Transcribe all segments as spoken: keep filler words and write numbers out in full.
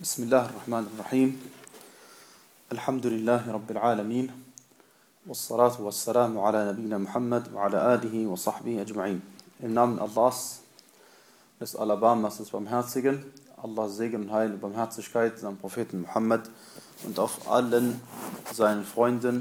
بسم الله الرحمن الرحيم الحمد لله رب العالمين والصلاة والسلام على نبينا Muhammad وعلى آله وصحبه أجمعين. Im Namen Allahs, des Alabamas, des Barmherzigen, Allahs Segen und Heil und Barmherzigkeit, seinem Propheten Muhammad und auf allen seinen Freunden.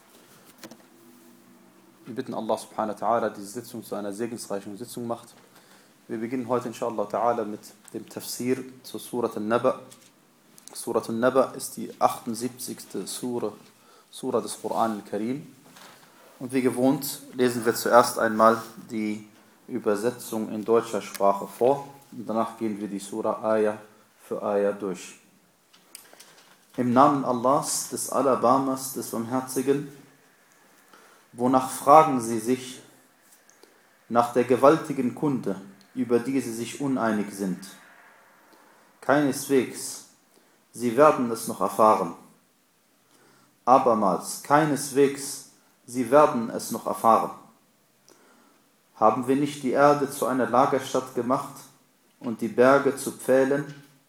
Wir bitten Allah subhanahu wa ta'ala, diese Sitzung zu einer segensreichen Sitzung macht. Wir beginnen heute inshallah ta'ala mit dem Tafsir zur Surat al-Naba. Surat al-Naba ist die achtundsiebzigste Sura, Sura des Koran al-Karim. Und wie gewohnt lesen wir zuerst einmal die Übersetzung in deutscher Sprache vor und danach gehen wir die Sura Ayah für Ayah durch. Im Namen Allahs, des Alabamas, des Barmherzigen, wonach fragen sie sich? Nach der gewaltigen Kunde, über die sie sich uneinig sind. Keineswegs, sie werden es noch erfahren. Abermals, keineswegs, sie werden es noch erfahren. Haben wir nicht die Erde zu einer Lagerstatt gemacht und die Berge zu Pfählen?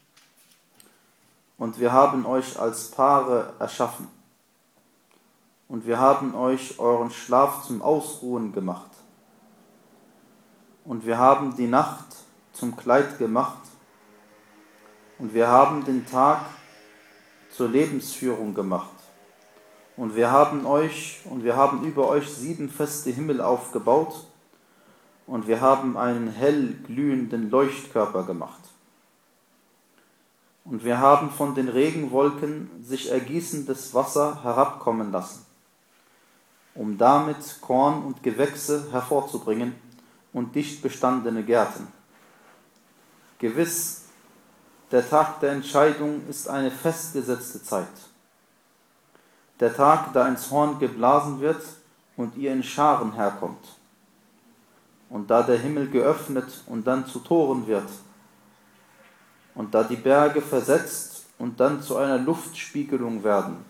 Und wir haben euch als Paare erschaffen. Und wir haben euch euren Schlaf zum Ausruhen gemacht. Und wir haben die Nacht zum Kleid gemacht. Und wir haben den Tag zur Lebensführung gemacht. Und wir haben euch und wir haben über euch sieben feste Himmel aufgebaut. Und wir haben einen hell glühenden Leuchtkörper gemacht. Und wir haben von den Regenwolken sich ergießendes Wasser herabkommen lassen, um damit Korn und Gewächse hervorzubringen und dicht bestandene Gärten. Gewiss, der Tag der Entscheidung ist eine festgesetzte Zeit. Der Tag, da ins Horn geblasen wird und ihr in Scharen herkommt. Und da der Himmel geöffnet und dann zu Toren wird. Und da die Berge versetzt und dann zu einer Luftspiegelung werden.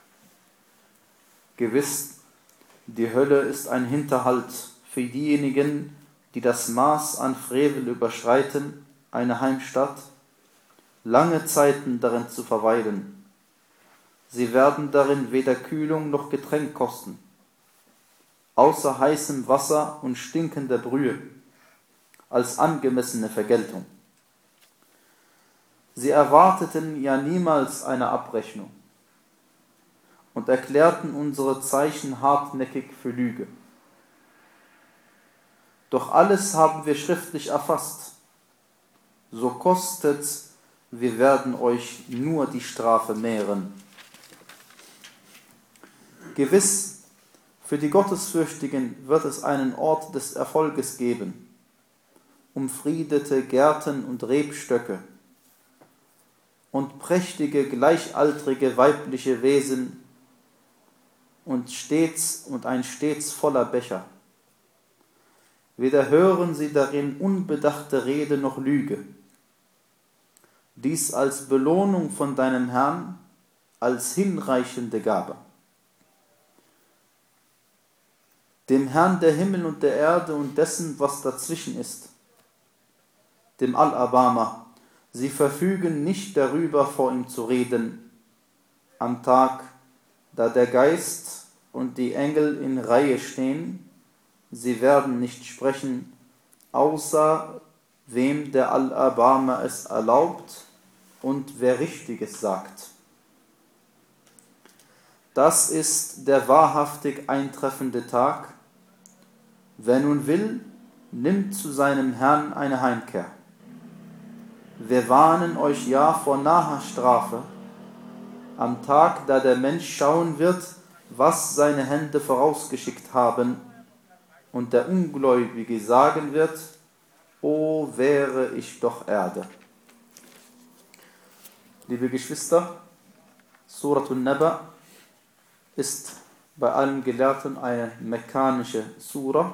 Gewiss, die Hölle ist ein Hinterhalt für diejenigen, die das Maß an Frevel überschreiten, eine Heimstatt, lange Zeiten darin zu verweilen. Sie werden darin weder Kühlung noch Getränk kosten, außer heißem Wasser und stinkender Brühe, als angemessene Vergeltung. Sie erwarteten ja niemals eine Abrechnung und erklärten unsere Zeichen hartnäckig für Lüge. Doch alles haben wir schriftlich erfasst. So kostet's, wir werden euch nur die Strafe mehren. Gewiss, für die Gottesfürchtigen wird es einen Ort des Erfolges geben, umfriedete Gärten und Rebstöcke und prächtige, gleichaltrige weibliche Wesen und stets und ein stets voller Becher. Weder hören sie darin unbedachte Rede noch Lüge. Dies als Belohnung von deinem Herrn, als hinreichende Gabe. Dem Herrn der Himmel und der Erde und dessen, was dazwischen ist, dem Al-Abama, sie verfügen nicht darüber, vor ihm zu reden, am Tag, da der Geist und die Engel in Reihe stehen. Sie werden nicht sprechen, außer wem der Al-Abama es erlaubt und wer Richtiges sagt. Das ist der wahrhaftig eintreffende Tag. Wer nun will, nimmt zu seinem Herrn eine Heimkehr. Wir warnen euch ja vor naher Strafe, am Tag, da der Mensch schauen wird, was seine Hände vorausgeschickt haben, und der Ungläubige sagen wird, o wäre ich doch Erde. Liebe Geschwister, Surat al-Naba ist bei allen Gelehrten eine mekkanische Sura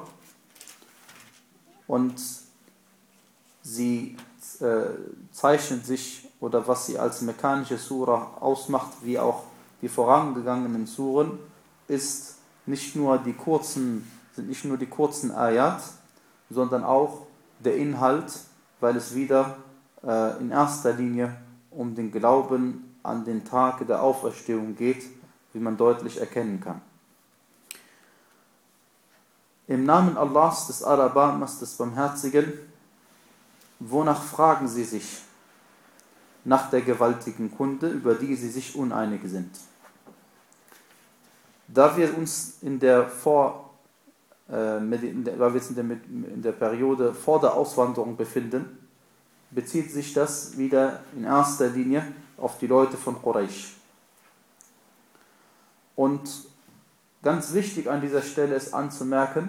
und sie äh, zeichnet sich, oder was sie als mekkanische Sura ausmacht, wie auch die vorangegangenen Suren, ist nicht nur die kurzen sind nicht nur die kurzen Ayat, sondern auch der Inhalt, weil es wieder äh, in erster Linie um den Glauben an den Tag der Auferstehung geht, wie man deutlich erkennen kann. Im Namen Allahs, des Alabamas, des Barmherzigen, wonach fragen sie sich? Nach der gewaltigen Kunde, über die sie sich uneinig sind. Da wir uns in der, vor, äh, in der, weil wir uns in, der, in der Periode vor der Auswanderung befinden, bezieht sich das wieder in erster Linie auf die Leute von Quraysh. Und ganz wichtig an dieser Stelle ist anzumerken,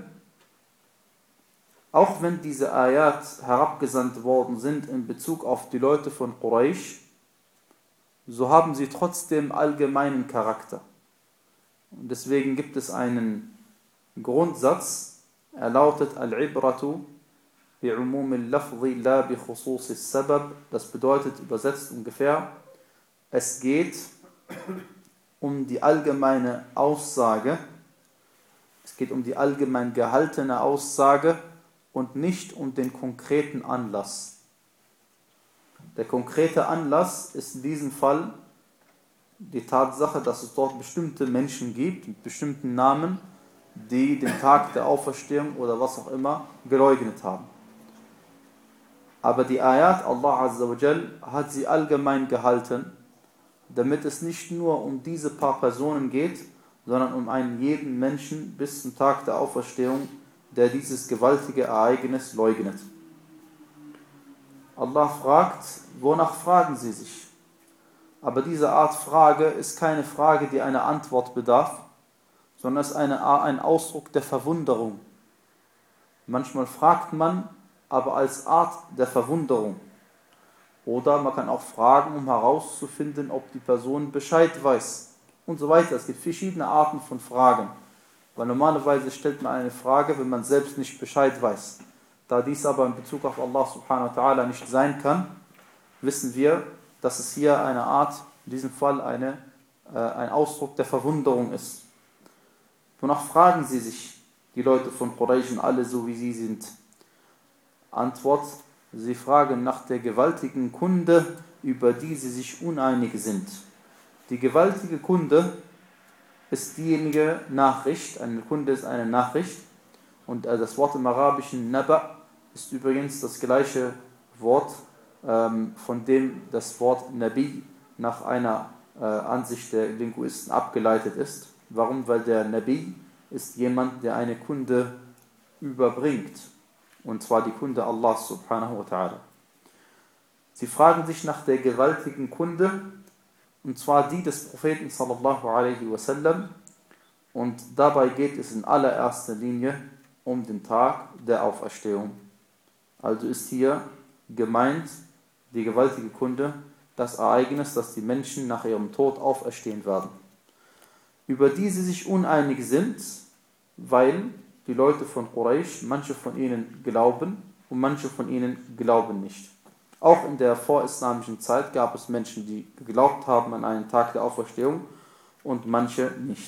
auch wenn diese Ayat herabgesandt worden sind in Bezug auf die Leute von Quraysh, so haben sie trotzdem allgemeinen Charakter. Und deswegen gibt es einen Grundsatz, er lautet Al-Ibratu bi'umum al-Lafzi la bi khusus al-Sabab. Das bedeutet übersetzt ungefähr, es geht um die allgemeine Aussage, es geht um die allgemein gehaltene Aussage und nicht um den konkreten Anlass. Der konkrete Anlass ist in diesem Fall die Tatsache, dass es dort bestimmte Menschen gibt, mit bestimmten Namen, die den Tag der Auferstehung oder was auch immer geleugnet haben. Aber die Ayat, Allah Azza wa Jal, hat sie allgemein gehalten, damit es nicht nur um diese paar Personen geht, sondern um einen jeden Menschen bis zum Tag der Auferstehung, der dieses gewaltige Ereignis leugnet. Allah fragt, wonach fragen sie sich? Aber diese Art Frage ist keine Frage, die einer Antwort bedarf, sondern es ist eine, ein Ausdruck der Verwunderung. Manchmal fragt man, aber als Art der Verwunderung. Oder man kann auch fragen, um herauszufinden, ob die Person Bescheid weiß und so weiter. Es gibt verschiedene Arten von Fragen. Weil normalerweise stellt man eine Frage, wenn man selbst nicht Bescheid weiß. Da dies aber in Bezug auf Allah subhanahu wa ta'ala nicht sein kann, wissen wir, dass es hier eine Art, in diesem Fall eine, äh, ein Ausdruck der Verwunderung ist. Wonach fragen sie sich, die Leute von Quraysh, alle so wie sie sind? Antwort, sie fragen nach der gewaltigen Kunde, über die sie sich uneinig sind. Die gewaltige Kunde ist diejenige Nachricht, eine Kunde ist eine Nachricht, und das Wort im Arabischen Naba ist übrigens das gleiche Wort, ähm, von dem das Wort Nabi nach einer äh, Ansicht der Linguisten abgeleitet ist. Warum? Weil der Nabi ist jemand, der eine Kunde überbringt, und zwar die Kunde Allah subhanahu wa ta'ala. Sie fragen sich nach der gewaltigen Kunde, und zwar die des Propheten sallallahu alaihi wasallam, und dabei geht es in allererster Linie um den Tag der Auferstehung. Also ist hier gemeint die gewaltige Kunde, das Ereignis, dass die Menschen nach ihrem Tod auferstehen werden. Über die sie sich uneinig sind, weil die Leute von Quraysh, manche von ihnen glauben und manche von ihnen glauben nicht. Auch in der vorislamischen Zeit gab es Menschen, die geglaubt haben an einen Tag der Auferstehung und manche nicht.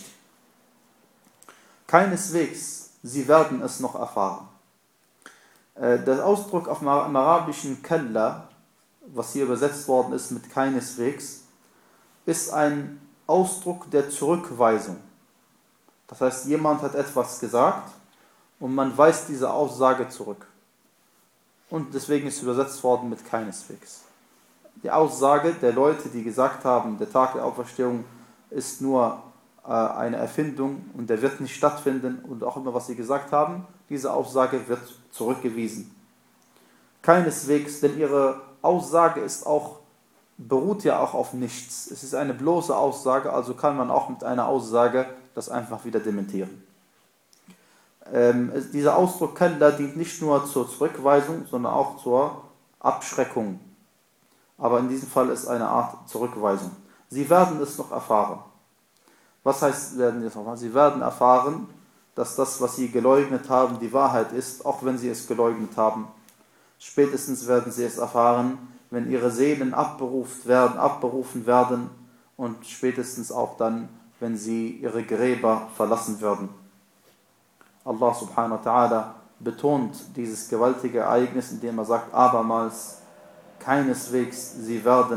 Keineswegs, sie werden es noch erfahren. Der Ausdruck auf dem arabischen Kalla, was hier übersetzt worden ist mit keineswegs, ist ein Ausdruck der Zurückweisung. Das heißt, jemand hat etwas gesagt und man weist diese Aussage zurück. Und deswegen ist übersetzt worden mit keineswegs. Die Aussage der Leute, die gesagt haben, der Tag der Auferstehung ist nur äh, eine Erfindung und der wird nicht stattfinden und auch immer, was sie gesagt haben, diese Aussage wird zurückgewiesen. Keineswegs, denn ihre Aussage ist auch, beruht ja auch auf nichts. Es ist eine bloße Aussage, also kann man auch mit einer Aussage das einfach wieder dementieren. Ähm, dieser Ausdruck Kalla dient nicht nur zur Zurückweisung, sondern auch zur Abschreckung. Aber in diesem Fall ist eine Art Zurückweisung. Sie werden es noch erfahren. Was heißt, werden sie es noch erfahren? Sie werden erfahren, dass das, was sie geleugnet haben, die Wahrheit ist, auch wenn sie es geleugnet haben. Spätestens werden sie es erfahren, wenn ihre Seelen abberufen werden, abberufen werden und spätestens auch dann, wenn sie ihre Gräber verlassen werden. Allah subhanahu wa ta'ala betont dieses gewaltige Ereignis, indem er sagt, abermals, keineswegs, sie werden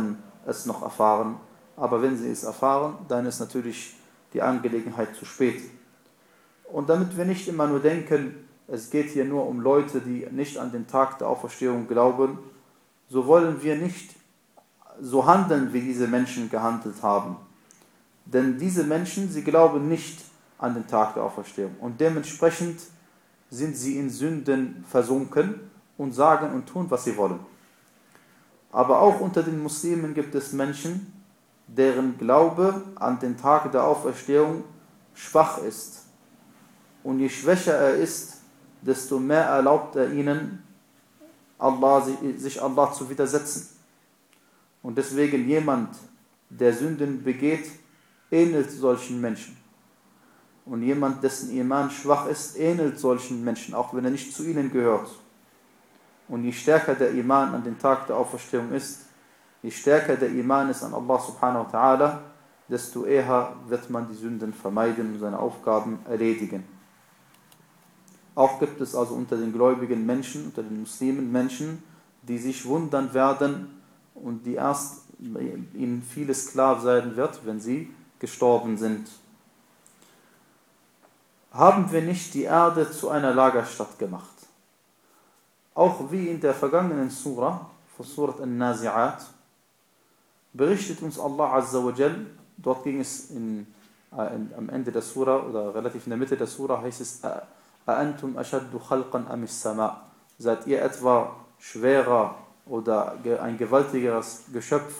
es noch erfahren. Aber wenn sie es erfahren, dann ist natürlich die Angelegenheit zu spät. Und damit wir nicht immer nur denken, es geht hier nur um Leute, die nicht an den Tag der Auferstehung glauben, so wollen wir nicht so handeln, wie diese Menschen gehandelt haben. Denn diese Menschen, sie glauben nicht an den Tag der Auferstehung. Und dementsprechend sind sie in Sünden versunken und sagen und tun, was sie wollen. Aber auch unter den Muslimen gibt es Menschen, deren Glaube an den Tag der Auferstehung schwach ist. Und je schwächer er ist, desto mehr erlaubt er ihnen, Allah, sich Allah zu widersetzen. Und deswegen jemand, der Sünden begeht, ähnelt solchen Menschen. Und jemand, dessen Iman schwach ist, ähnelt solchen Menschen, auch wenn er nicht zu ihnen gehört. Und je stärker der Iman an den Tag der Auferstehung ist, je stärker der Iman ist an Allah subhanahu wa ta'ala, desto eher wird man die Sünden vermeiden und seine Aufgaben erledigen. Auch gibt es also unter den gläubigen Menschen, unter den Muslimen Menschen, die sich wundern werden und die erst ihnen vieles klar sein wird, wenn sie gestorben sind. Haben wir nicht die Erde zu einer Lagerstatt gemacht? Auch wie in der vergangenen Surah, von Surat An-Nazi'at, berichtet uns Allah Azza wa Jal, dort ging es in, äh, in, am Ende der Surah oder relativ in der Mitte der Surah, heißt es, أَأَنْتُمْ أَشَدُّ خَلْقًا أَمِ السَّمَاءِ? Seid ihr etwa schwerer oder ein gewaltigeres Geschöpf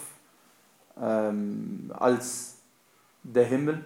ähm, als der Himmel?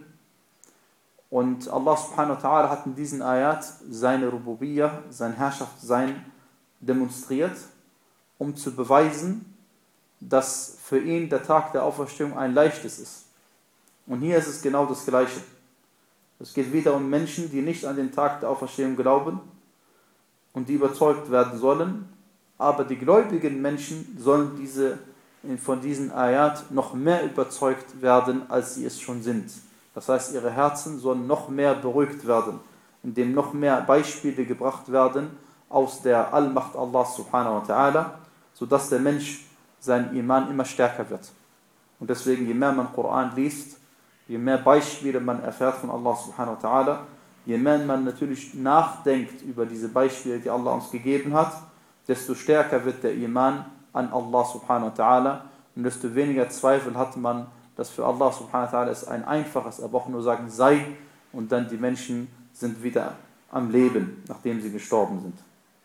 Und Allah subhanahu wa ta'ala hat in diesen Ayat seine Rububiyyah, sein Herrschaftssein demonstriert, um zu beweisen, dass für ihn der Tag der Auferstehung ein leichtes ist. Und hier ist es genau das Gleiche. Es geht wieder um Menschen, die nicht an den Tag der Auferstehung glauben und die überzeugt werden sollen, aber die gläubigen Menschen sollen diese, von diesen Ayat noch mehr überzeugt werden, als sie es schon sind. Das heißt, ihre Herzen sollen noch mehr beruhigt werden, indem noch mehr Beispiele gebracht werden aus der Allmacht Allah subhanahu wa ta'ala, sodass der Mensch sein Iman immer stärker wird. Und deswegen, je mehr man Koran liest, je mehr Beispiele man erfährt von Allah subhanahu wa ta'ala, je mehr man natürlich nachdenkt über diese Beispiele, die Allah uns gegeben hat, desto stärker wird der Iman an Allah subhanahu wa ta'ala und desto weniger Zweifel hat man, dass für Allah subhanahu wa ta'ala es ein einfaches, aber auch nur sagen, sei, und dann die Menschen sind wieder am Leben, nachdem sie gestorben sind.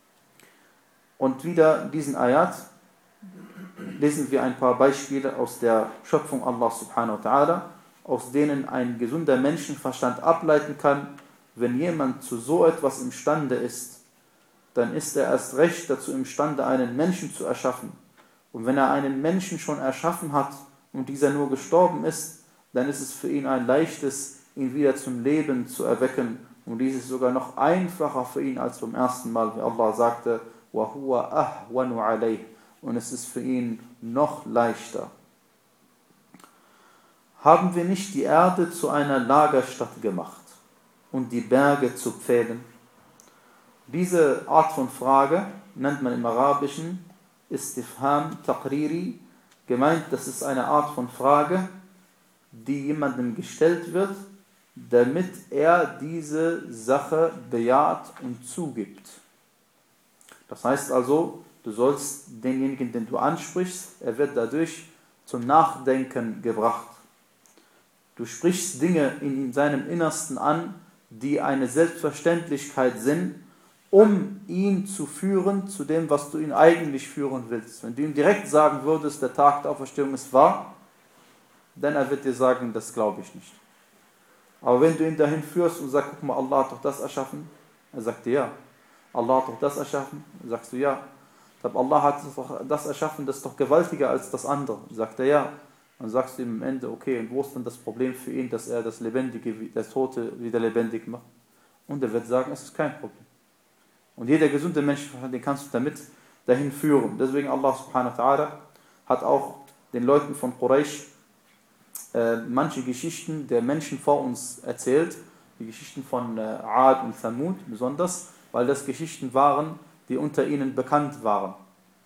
Und wieder in diesen Ayat lesen wir ein paar Beispiele aus der Schöpfung Allah subhanahu wa ta'ala, aus denen ein gesunder Menschenverstand ableiten kann, wenn jemand zu so etwas imstande ist, dann ist er erst recht dazu imstande, einen Menschen zu erschaffen. Und wenn er einen Menschen schon erschaffen hat und dieser nur gestorben ist, dann ist es für ihn ein leichtes, ihn wieder zum Leben zu erwecken. Und dies ist sogar noch einfacher für ihn als beim ersten Mal, wie Allah sagte, وَهُوَ أَهْوَنُ عَلَيْهِ. Und es ist für ihn noch leichter. Haben wir nicht die Erde zu einer Lagerstatt gemacht und die Berge zu Pfählen? Diese Art von Frage nennt man im Arabischen Istifham Taqriri. Gemeint, das ist eine Art von Frage, die jemandem gestellt wird, damit er diese Sache bejaht und zugibt. Das heißt also, du sollst denjenigen, den du ansprichst, er wird dadurch zum Nachdenken gebracht. Du sprichst Dinge in seinem Innersten an, die eine Selbstverständlichkeit sind, um ihn zu führen zu dem, was du ihn eigentlich führen willst. Wenn du ihm direkt sagen würdest, der Tag der Auferstehung ist wahr, dann er wird dir sagen, das glaube ich nicht. Aber wenn du ihn dahin führst und sagst, guck mal, Allah hat doch das erschaffen, er sagt dir ja. Allah hat doch das erschaffen, sagst du ja. Aber Allah hat doch das erschaffen, das ist doch gewaltiger als das andere, sagt er ja. Dann sagst du ihm am Ende, okay, und wo ist denn das Problem für ihn, dass er das Lebendige, das Tote wieder lebendig macht? Und er wird sagen, es ist kein Problem. Und jeder gesunde Mensch, den kannst du damit dahin führen. Deswegen Allah subhanahu wa ta'ala hat auch den Leuten von Quraysh äh, manche Geschichten der Menschen vor uns erzählt, die Geschichten von äh, Ad und Thamud besonders, weil das Geschichten waren, die unter ihnen bekannt waren.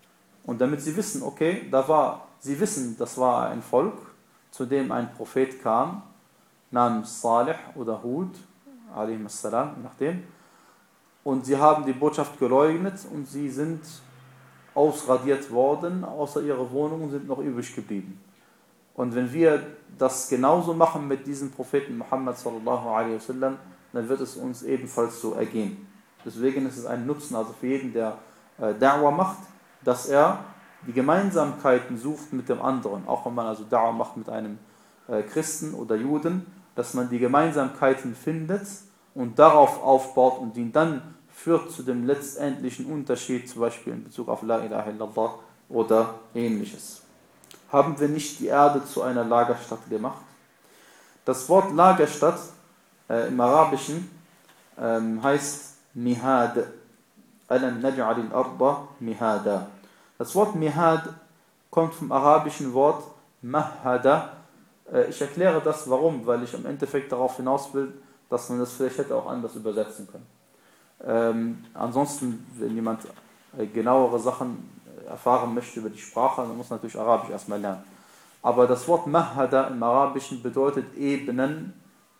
Und damit sie wissen, okay, da war, sie wissen, das war ein Volk, zu dem ein Prophet kam, namens Salih oder Hud, alaihi salam, je nachdem. Und sie haben die Botschaft geleugnet und sie sind ausradiert worden, außer ihre Wohnungen sind noch übrig geblieben. Und wenn wir das genauso machen mit diesem Propheten Muhammad sallallahu alaihi wasallam, dann wird es uns ebenfalls so ergehen. Deswegen ist es ein Nutzen, also für jeden, der äh, Da'wah macht, dass er die Gemeinsamkeiten sucht mit dem anderen. Auch wenn man also Da'wah macht mit einem äh, Christen oder Juden, dass man die Gemeinsamkeiten findet und darauf aufbaut und ihn dann führt zu dem letztendlichen Unterschied, zum Beispiel in Bezug auf La ilaha illallah oder ähnliches. Haben wir nicht die Erde zu einer Lagerstadt gemacht? Das Wort Lagerstadt äh, im Arabischen ähm, heißt Mihad. Alam naj'alil arda mihada. Das Wort Mihad kommt vom arabischen Wort Mahada. Äh, ich erkläre das, warum, weil ich im Endeffekt darauf hinaus will, dass man das vielleicht hätte auch anders übersetzen können. Ähm, ansonsten, wenn jemand äh, genauere Sachen erfahren möchte über die Sprache, dann muss man natürlich Arabisch erstmal lernen. Aber das Wort Mahada im Arabischen bedeutet Ebenen,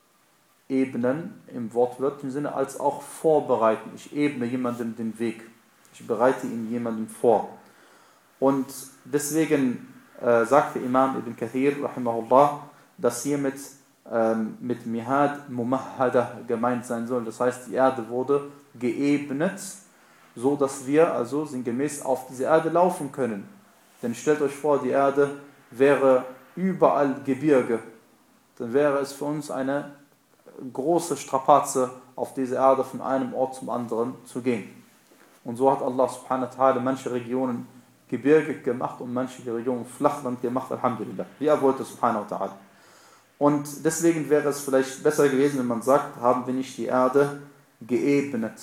Ebenen im wortwörtlichen Sinne, als auch vorbereiten. Ich ebne jemandem den Weg. Ich bereite ihn jemandem vor. Und deswegen äh, sagte Imam Ibn Kathir, rahimahullah, dass hiermit ähm, mit Mihad Mumahada gemeint sein soll. Das heißt, die Erde wurde geebnet, so dass wir also sinngemäß auf diese Erde laufen können. Denn stellt euch vor, die Erde wäre überall Gebirge. Dann wäre es für uns eine große Strapaze, auf diese Erde von einem Ort zum anderen zu gehen. Und so hat Allah subhanahu wa ta'ala manche Regionen gebirgig gemacht und manche Regionen Flachland gemacht, alhamdulillah. Wie er wollte, subhanahu wa ta'ala. Und deswegen wäre es vielleicht besser gewesen, wenn man sagt, haben wir nicht die Erde geebnet.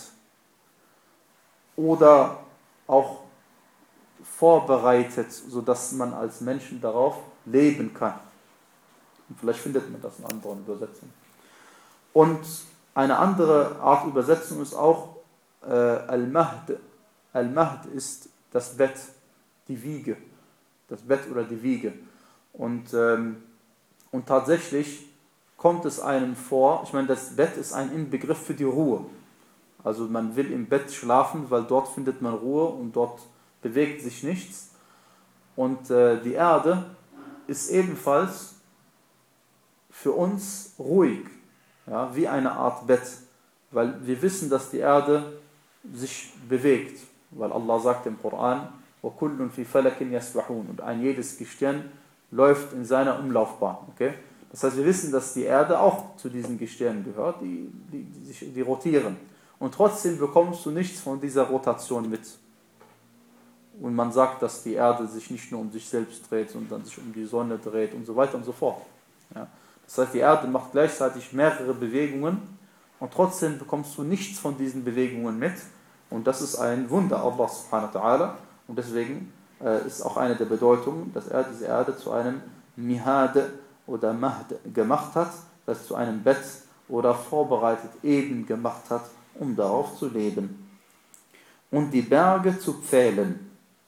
Oder auch vorbereitet, sodass man als Menschen darauf leben kann. Und vielleicht findet man das in anderen Übersetzungen. Und eine andere Art Übersetzung ist auch äh, Al-Mahd. Al-Mahd ist das Bett, die Wiege. Das Bett oder die Wiege. Und, ähm, und tatsächlich kommt es einem vor, ich meine, das Bett ist ein Inbegriff für die Ruhe. Also man will im Bett schlafen, weil dort findet man Ruhe und dort bewegt sich nichts. Und äh, die Erde ist ebenfalls für uns ruhig, ja, wie eine Art Bett, weil wir wissen, dass die Erde sich bewegt, weil Allah sagt im Koran, وَكُلٌّ فِي فَلَكٍ يَسْبَحُونَ, und ein jedes Gestirn läuft in seiner Umlaufbahn. Okay? Das heißt, wir wissen, dass die Erde auch zu diesen Gestirnen gehört, die, die, die, sich, die rotieren. Und trotzdem bekommst du nichts von dieser Rotation mit. Und man sagt, dass die Erde sich nicht nur um sich selbst dreht, sondern sich um die Sonne dreht und so weiter und so fort. Ja? Das heißt, die Erde macht gleichzeitig mehrere Bewegungen und trotzdem bekommst du nichts von diesen Bewegungen mit. Und das ist ein Wunder Allah subhanahu wa ta'ala. Und deswegen äh, ist auch eine der Bedeutungen, dass er diese Erde zu einem Mihad oder Mahd gemacht hat, das zu einem Bett oder vorbereitet eben gemacht hat, um darauf zu leben. Und die Berge zu Pfählen.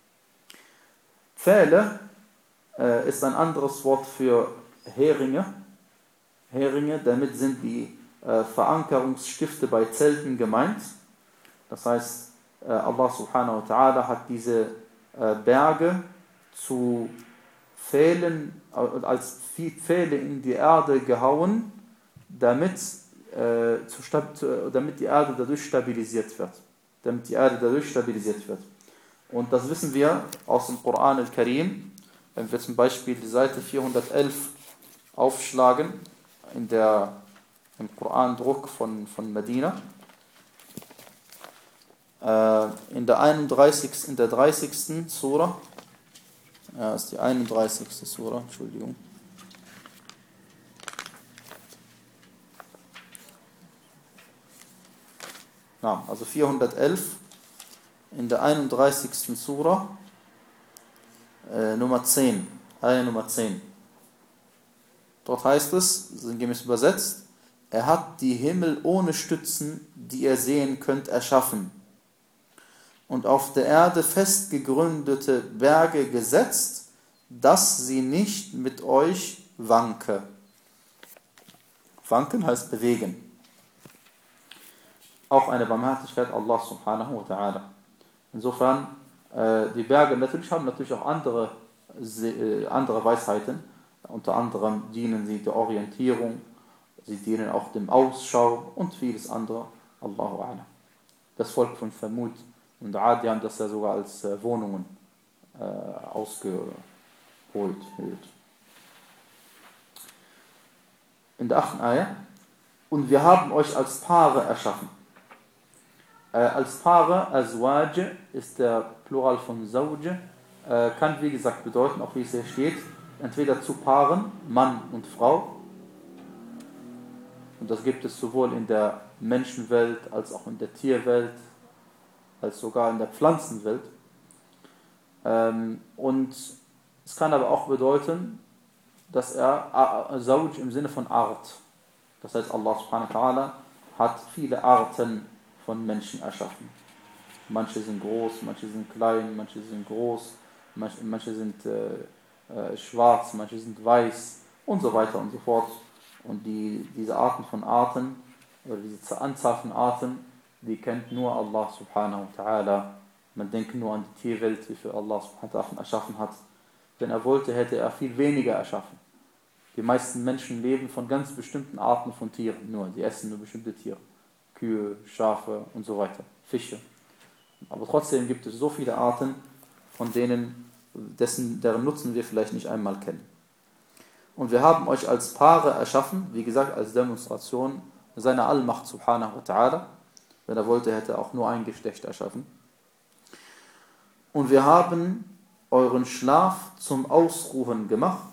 Pfähle äh, ist ein anderes Wort für Heringe. Heringe, damit sind die äh, Verankerungsstifte bei Zelten gemeint. Das heißt, äh, Allah subhanahu wa ta'ala hat diese äh, Berge zu Pfählen, äh, als Pfähle in die Erde gehauen, damit, äh, zu, damit die Erde dadurch stabilisiert wird. Damit die Erde dadurch stabilisiert wird. Und das wissen wir aus dem Koran al-Karim, wenn wir zum Beispiel die Seite vierhundertelf aufschlagen, in der, im Koran-Druck von, von Medina, äh, in der einunddreißigsten, in der dreißigsten Sura, ja, ist die einunddreißigste Sura, Entschuldigung. Ja, also vierhundertelf, in der einunddreißigsten Sura, äh, Nummer zehn, Ayah Nummer zehn. Dort heißt es, sinngemäß übersetzt, er hat die Himmel ohne Stützen, die ihr sehen könnt, erschaffen. und auf der Erde fest gegründete Berge gesetzt, dass sie nicht mit euch wanke. Wanken heißt bewegen. Auch eine Barmherzigkeit Allah subhanahu wa ta'ala. Insofern, äh, die Berge natürlich haben natürlich auch andere, äh, andere Weisheiten. Unter anderem dienen sie der Orientierung, sie dienen auch dem Ausschau und vieles andere. Allahu a'lam. Das Volk von Thamud und Ad, die haben das ja sogar als äh, Wohnungen äh, ausgeholt. In der achten Ayah. Und wir haben euch als Paare erschaffen. Äh, als Paare, Azwaj ist der Plural von Zawj, äh, kann wie gesagt bedeuten, auch wie es hier steht, entweder zu Paaren, Mann und Frau. Und das gibt es sowohl in der Menschenwelt als auch in der Tierwelt, als sogar in der Pflanzenwelt. Ähm, und es kann aber auch bedeuten, dass er Zawj im Sinne von Art. Das heißt, Allah subhanahu wa ta'ala hat viele Arten von Menschen erschaffen. Manche sind groß, manche sind klein, manche sind groß, manche, manche sind äh, äh, schwarz, manche sind weiß und so weiter und so fort. Und die, diese Arten von Arten, oder diese Anzahl von Arten, die kennt nur Allah subhanahu wa ta'ala. Man denkt nur an die Tierwelt, wie viel Allah subhanahu wa ta'ala erschaffen hat. Wenn er wollte, hätte er viel weniger erschaffen. Die meisten Menschen leben von ganz bestimmten Arten von Tieren, nur, die essen nur bestimmte Tiere. Kühe, Schafe und so weiter, Fische. Aber trotzdem gibt es so viele Arten, von denen, dessen, deren Nutzen wir vielleicht nicht einmal kennen. Und wir haben euch als Paare erschaffen, wie gesagt, als Demonstration seiner Allmacht subhanahu wa ta'ala. Wenn er wollte, hätte er auch nur ein Geschlecht erschaffen. Und wir haben euren Schlaf zum Ausruhen gemacht.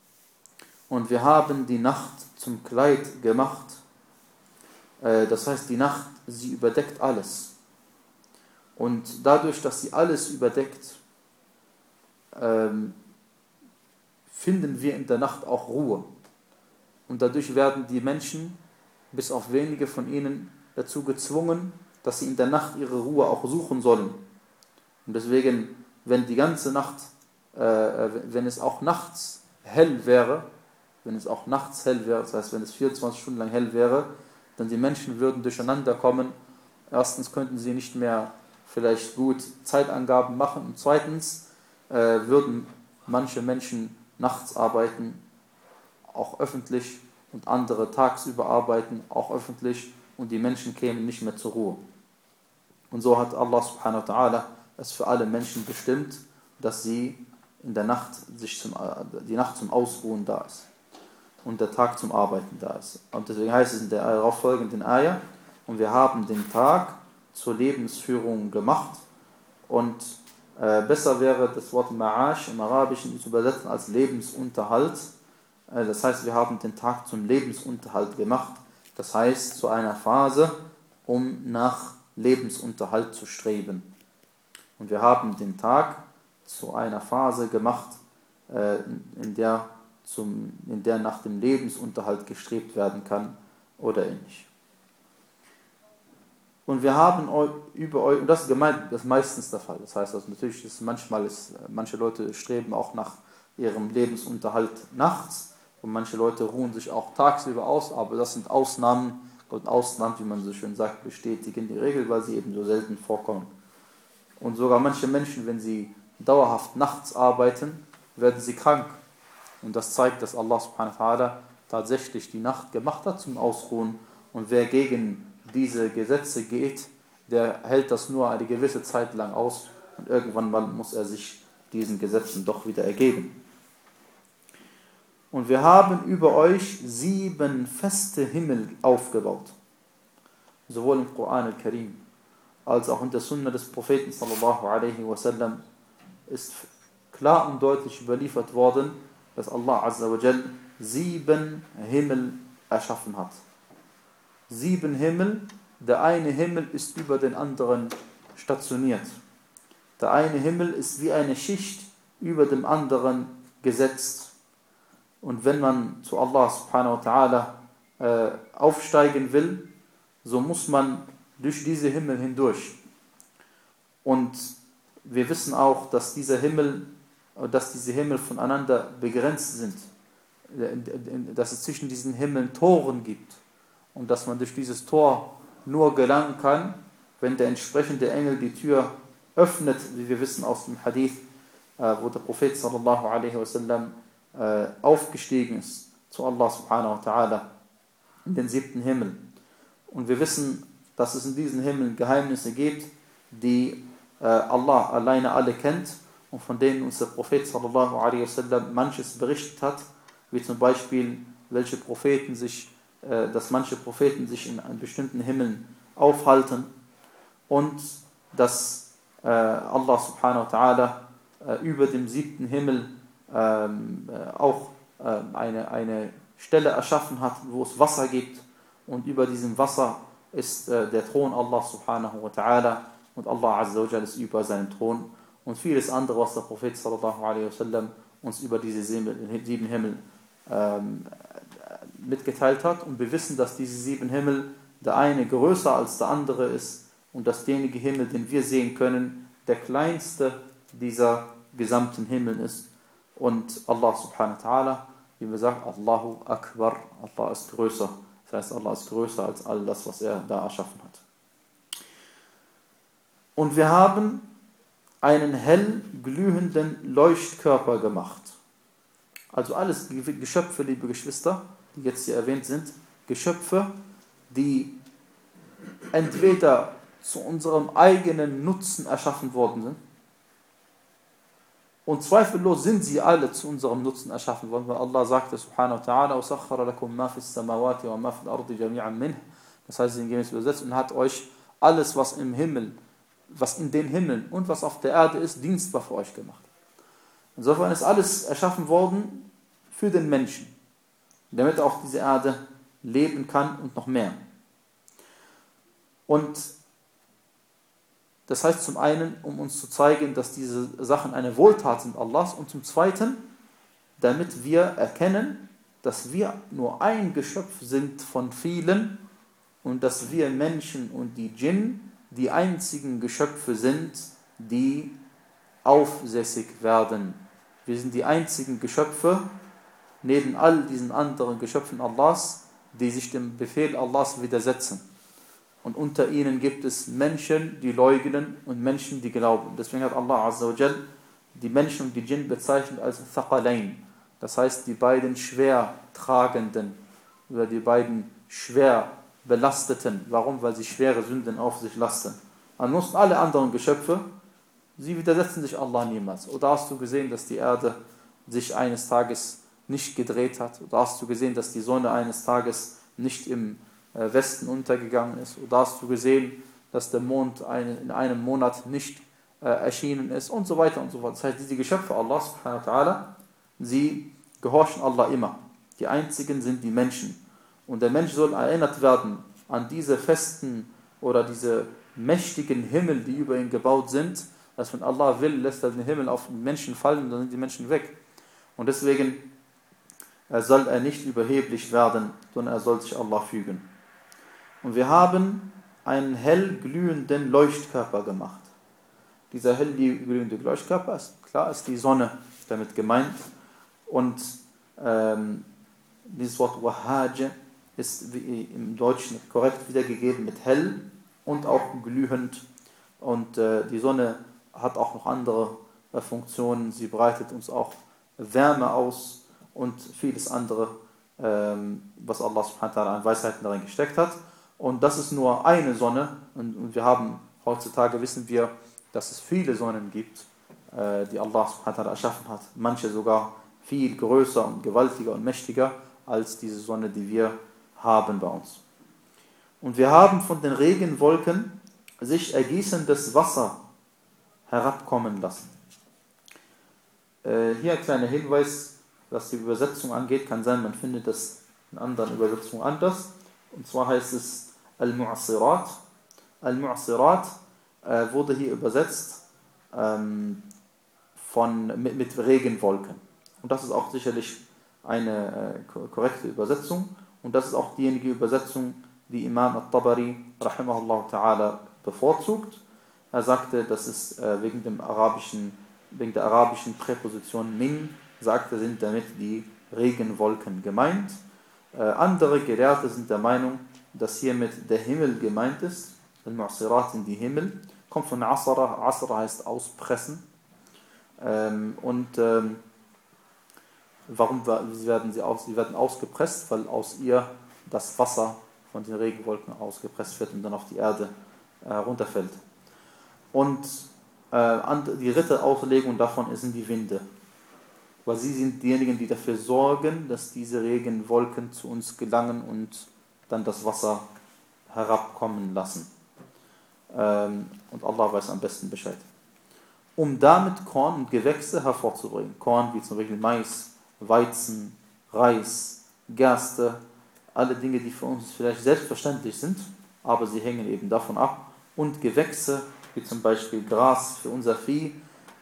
Und wir haben die Nacht zum Kleid gemacht. Das heißt, die Nacht, sie überdeckt alles. Und dadurch, dass sie alles überdeckt, ähm, finden wir in der Nacht auch Ruhe. Und dadurch werden die Menschen, bis auf wenige von ihnen, dazu gezwungen, dass sie in der Nacht ihre Ruhe auch suchen sollen. Und deswegen, wenn die ganze Nacht, äh, wenn es auch nachts hell wäre, wenn es auch nachts hell wäre, das heißt, wenn es vierundzwanzig Stunden lang hell wäre, dann die Menschen würden durcheinander kommen. Erstens könnten sie nicht mehr vielleicht gut Zeitangaben machen und zweitens äh, würden manche Menschen nachts arbeiten, auch öffentlich, und andere tagsüber arbeiten, auch öffentlich, und die Menschen kämen nicht mehr zur Ruhe. Und so hat Allah subhanahu wa ta'ala es für alle Menschen bestimmt, dass sie in der Nacht sich zum, die Nacht zum Ausruhen da ist und der Tag zum Arbeiten da ist. Und deswegen heißt es in der darauffolgenden Ayah, und wir haben den Tag zur Lebensführung gemacht, und äh, besser wäre das Wort Ma'ash im Arabischen zu übersetzen als Lebensunterhalt. Äh, das heißt, wir haben den Tag zum Lebensunterhalt gemacht, das heißt zu einer Phase, um nach Lebensunterhalt zu streben. Und wir haben den Tag zu einer Phase gemacht, äh, in der Zum, in der nach dem Lebensunterhalt gestrebt werden kann oder ähnlich. Und wir haben über euch, und das ist gemeint, das ist meistens der Fall. Das heißt, also natürlich ist manchmal ist, manche Leute streben auch nach ihrem Lebensunterhalt nachts und manche Leute ruhen sich auch tagsüber aus, aber das sind Ausnahmen, und Ausnahmen, wie man so schön sagt, bestätigen die Regel, weil sie eben so selten vorkommen. Und sogar manche Menschen, wenn sie dauerhaft nachts arbeiten, werden sie krank. Und das zeigt, dass Allah subhanahu wa ta'ala tatsächlich die Nacht gemacht hat zum Ausruhen. Und wer gegen diese Gesetze geht, der hält das nur eine gewisse Zeit lang aus. Und irgendwann mal muss er sich diesen Gesetzen doch wieder ergeben. Und wir haben über euch sieben feste Himmel aufgebaut. Sowohl im Koran al-Karim als auch in der Sunna des Propheten sallallahu alaihi wasallam ist klar und deutlich überliefert worden, dass Allah Azza wa Jal sieben Himmel erschaffen hat. Sieben Himmel, der eine Himmel ist über den anderen stationiert. Der eine Himmel ist wie eine Schicht über dem anderen gesetzt. Und wenn man zu Allah subhanahu wa ta'ala äh, aufsteigen will, so muss man durch diese Himmel hindurch. Und wir wissen auch, dass dieser Himmel, dass diese Himmel voneinander begrenzt sind, dass es zwischen diesen Himmeln Toren gibt und dass man durch dieses Tor nur gelangen kann, wenn der entsprechende Engel die Tür öffnet, wie wir wissen aus dem Hadith, wo der Prophet sallallahu alaihi wasallam aufgestiegen ist zu Allah subhanahu wa ta'ala in den siebten Himmel. Und wir wissen, dass es in diesen Himmeln Geheimnisse gibt, die Allah alleine alle kennt und von denen uns der Prophet sallallahu alaihi wasallam manches berichtet hat, wie zum Beispiel, welche Propheten sich, dass manche Propheten sich in bestimmten Himmeln aufhalten und dass Allah subhanahu wa ta'ala über dem siebten Himmel auch eine, eine Stelle erschaffen hat, wo es Wasser gibt und über diesem Wasser ist der Thron Allah subhanahu wa ta'ala und Allah azza wa jalla ist über seinem Thron und vieles andere, was der Prophet sallallahu alaihi wasallam uns über diese sieben Himmel ähm, mitgeteilt hat. Und wir wissen, dass diese sieben Himmel der eine größer als der andere ist und dass derjenige Himmel, den wir sehen können, der kleinste dieser gesamten Himmel ist. Und Allah subhanahu wa ta'ala, wie wir sagen, Allahu Akbar, Allah ist größer. Das heißt, Allah ist größer als all das, was er da erschaffen hat. Und wir haben einen hell glühenden Leuchtkörper gemacht. Also alles Geschöpfe, liebe Geschwister, die jetzt hier erwähnt sind, Geschöpfe, die entweder zu unserem eigenen Nutzen erschaffen worden sind, und zweifellos sind sie alle zu unserem Nutzen erschaffen worden, weil Allah sagte, subhanahu wa ta'ala, وَسَخَّرَ لَكُمْ مَا فِي السَّمَاوَاتِ وَمَا فِي الْأَرْضِ جَمِيعًا مِنْهُ. Das heißt, in gemäß übersetzt, und hat euch alles, was im Himmel, was in den Himmeln und was auf der Erde ist, dienstbar für euch gemacht. Insofern ist alles erschaffen worden für den Menschen, damit er auf dieser Erde leben kann und noch mehr. Und das heißt zum einen, um uns zu zeigen, dass diese Sachen eine Wohltat sind Allahs, und zum zweiten, damit wir erkennen, dass wir nur ein Geschöpf sind von vielen und dass wir Menschen und die Djinn die einzigen Geschöpfe sind, die aufsässig werden. Wir sind die einzigen Geschöpfe, neben all diesen anderen Geschöpfen Allahs, die sich dem Befehl Allahs widersetzen. Und unter ihnen gibt es Menschen, die leugnen und Menschen, die glauben. Deswegen hat Allah azza wa jal die Menschen und die Djinn bezeichnet als Thaqalain. Das heißt, die beiden schwer tragenden oder die beiden schwer belasteten. Warum? Weil sie schwere Sünden auf sich lasten. Ansonsten alle anderen Geschöpfe, sie widersetzen sich Allah niemals. Oder hast du gesehen, dass die Erde sich eines Tages nicht gedreht hat? Oder hast du gesehen, dass die Sonne eines Tages nicht im Westen untergegangen ist? Oder hast du gesehen, dass der Mond in einem Monat nicht erschienen ist? Und so weiter und so fort. Das heißt, diese Geschöpfe Allah subhanahu wa ta'ala, sie gehorchen Allah immer. Die einzigen sind die Menschen. Und der Mensch soll erinnert werden an diese festen oder diese mächtigen Himmel, die über ihn gebaut sind, dass wenn Allah will, lässt er den Himmel auf den Menschen fallen und dann sind die Menschen weg. Und deswegen soll er nicht überheblich werden, sondern er soll sich Allah fügen. Und wir haben einen hell glühenden Leuchtkörper gemacht. Dieser hell glühende Leuchtkörper ist, klar, ist die Sonne damit gemeint. Und ähm, dieses Wort Wahaj ist wie im Deutschen korrekt wiedergegeben mit hell und auch glühend. Und äh, die Sonne hat auch noch andere äh, Funktionen. Sie breitet uns auch Wärme aus und vieles andere, ähm, was Allah subhanahu wa ta'ala an Weisheiten darin gesteckt hat. Und das ist nur eine Sonne. Und, und wir haben, heutzutage wissen wir, dass es viele Sonnen gibt, äh, die Allah subhanahu wa ta'ala erschaffen hat. Manche sogar viel größer und gewaltiger und mächtiger als diese Sonne, die wir haben bei uns. Und wir haben von den Regenwolken sich ergießendes Wasser herabkommen lassen. Äh, hier ein kleiner Hinweis, was die Übersetzung angeht. Kann sein, man findet das in anderen Übersetzungen anders. Und zwar heißt es Al-Mu'asirat. Al-Mu'asirat äh, wurde hier übersetzt ähm, von, mit, mit Regenwolken. Und das ist auch sicherlich eine äh, korrekte Übersetzung. Und das ist auch diejenige Übersetzung, die Imam al-Tabari rahimahullah ta'ala bevorzugt. Er sagte, das ist äh, wegen, dem arabischen, wegen der arabischen Präposition min, sagte, sind damit die Regenwolken gemeint. Äh, andere Gelehrte sind der Meinung, dass hiermit der Himmel gemeint ist. Al-Mu'sirat sind die Himmel. Kommt von Asra, Asra heißt auspressen. Ähm, und ähm, warum werden sie, aus, sie werden ausgepresst? Weil aus ihr das Wasser von den Regenwolken ausgepresst wird und dann auf die Erde äh, runterfällt. Und äh, die dritte Auslegung davon sind die Winde. Weil sie sind diejenigen, die dafür sorgen, dass diese Regenwolken zu uns gelangen und dann das Wasser herabkommen lassen. Ähm, und Allah weiß am besten Bescheid. Um damit Korn und Gewächse hervorzubringen. Korn wie zum Beispiel Mais, Weizen, Reis, Gerste, alle Dinge, die für uns vielleicht selbstverständlich sind, aber sie hängen eben davon ab. Und Gewächse, wie zum Beispiel Gras für unser Vieh,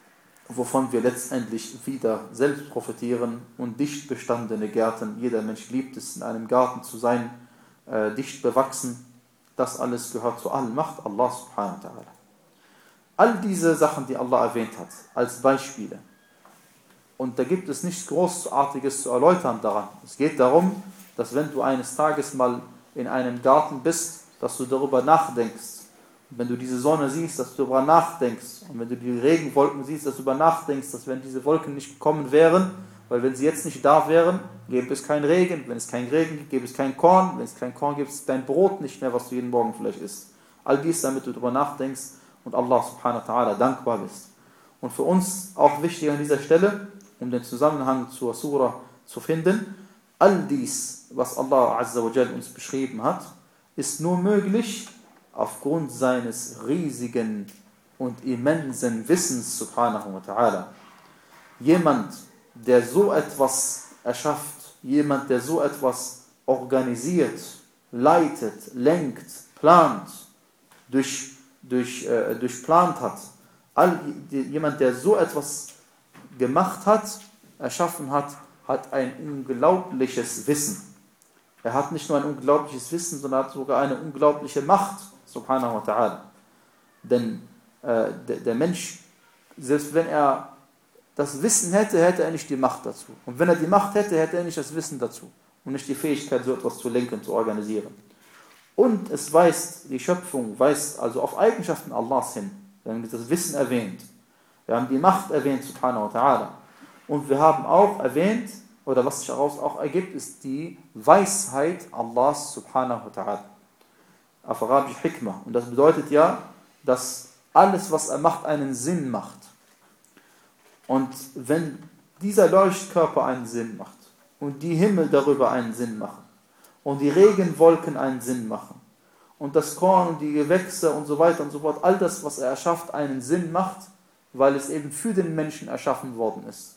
wovon wir letztendlich wieder selbst profitieren, und dicht bestandene Gärten. Jeder Mensch liebt es, in einem Garten zu sein, äh, dicht bewachsen. Das alles gehört zur Allmacht Allah subhanahu wa ta'ala. All diese Sachen, die Allah erwähnt hat, als Beispiele. Und da gibt es nichts Großartiges zu erläutern daran. Es geht darum, dass wenn du eines Tages mal in einem Garten bist, dass du darüber nachdenkst. Und wenn du diese Sonne siehst, dass du darüber nachdenkst. Und wenn du die Regenwolken siehst, dass du darüber nachdenkst, dass wenn diese Wolken nicht gekommen wären, weil wenn sie jetzt nicht da wären, gäbe es keinen Regen. Wenn es keinen Regen gibt, gäbe es kein Korn. Wenn es kein Korn gibt, ist dein Brot nicht mehr, was du jeden Morgen vielleicht isst. All dies, damit du darüber nachdenkst und Allah subhanahu wa ta'ala dankbar bist. Und für uns auch wichtig an dieser Stelle, um den Zusammenhang zur Surah zu finden, all dies, was Allah azza wa jal uns beschrieben hat, ist nur möglich aufgrund seines riesigen und immensen Wissens subhanahu wa ta'ala. Jemand, der so etwas erschafft, jemand, der so etwas organisiert, leitet, lenkt, plant, durch, durch, äh, durchplant hat, all, die, jemand, der so etwas gemacht hat, erschaffen hat, hat ein unglaubliches Wissen. Er hat nicht nur ein unglaubliches Wissen, sondern hat sogar eine unglaubliche Macht, subhanahu wa ta'ala. Denn äh, der, der Mensch, selbst wenn er das Wissen hätte, hätte er nicht die Macht dazu. Und wenn er die Macht hätte, hätte er nicht das Wissen dazu. Und nicht die Fähigkeit, so etwas zu lenken, zu organisieren. Und es weist, die Schöpfung weist also auf Eigenschaften Allahs hin. Wir haben das Wissen erwähnt. Wir haben die Macht erwähnt, subhanahu wa ta'ala. Und wir haben auch erwähnt, oder was sich daraus auch ergibt, ist die Weisheit Allahs, subhanahu wa ta'ala. Auf Arabisch Hikmah. Und das bedeutet ja, dass alles, was er macht, einen Sinn macht. Und wenn dieser Leuchtkörper einen Sinn macht und die Himmel darüber einen Sinn machen und die Regenwolken einen Sinn machen und das Korn und die Gewächse und so weiter und so fort, all das, was er erschafft, einen Sinn macht, weil es eben für den Menschen erschaffen worden ist,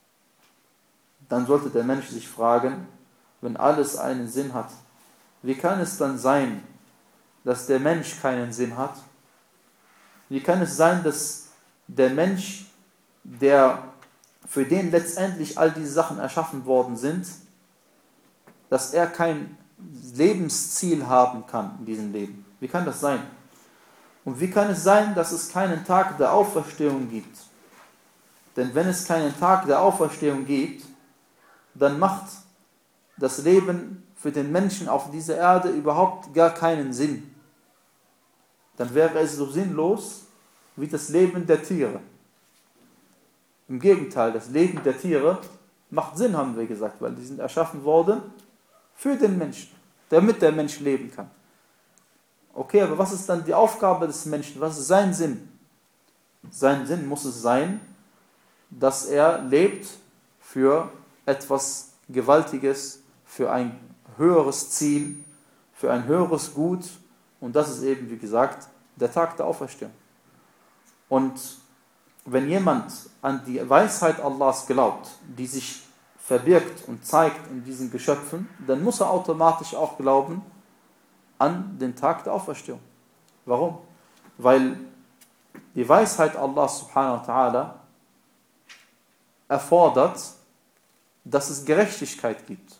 dann sollte der Mensch sich fragen, wenn alles einen Sinn hat, wie kann es dann sein, dass der Mensch keinen Sinn hat? Wie kann es sein, dass der Mensch, der für den letztendlich all diese Sachen erschaffen worden sind, dass er kein Lebensziel haben kann in diesem Leben? Wie kann das sein? Und wie kann es sein, dass es keinen Tag der Auferstehung gibt? Denn wenn es keinen Tag der Auferstehung gibt, dann macht das Leben für den Menschen auf dieser Erde überhaupt gar keinen Sinn. Dann wäre es so sinnlos wie das Leben der Tiere. Im Gegenteil, das Leben der Tiere macht Sinn, haben wir gesagt, weil die sind erschaffen worden für den Menschen, damit der Mensch leben kann. Okay, aber was ist dann die Aufgabe des Menschen? Was ist sein Sinn? Sein Sinn muss es sein, dass er lebt für etwas Gewaltiges, für ein höheres Ziel, für ein höheres Gut. Und das ist eben, wie gesagt, der Tag der Auferstehung. Und wenn jemand an die Weisheit Allahs glaubt, die sich verbirgt und zeigt in diesen Geschöpfen, dann muss er automatisch auch glauben an den Tag der Auferstehung. Warum? Weil die Weisheit Allahs subhanahu wa ta'ala erfordert, dass es Gerechtigkeit gibt.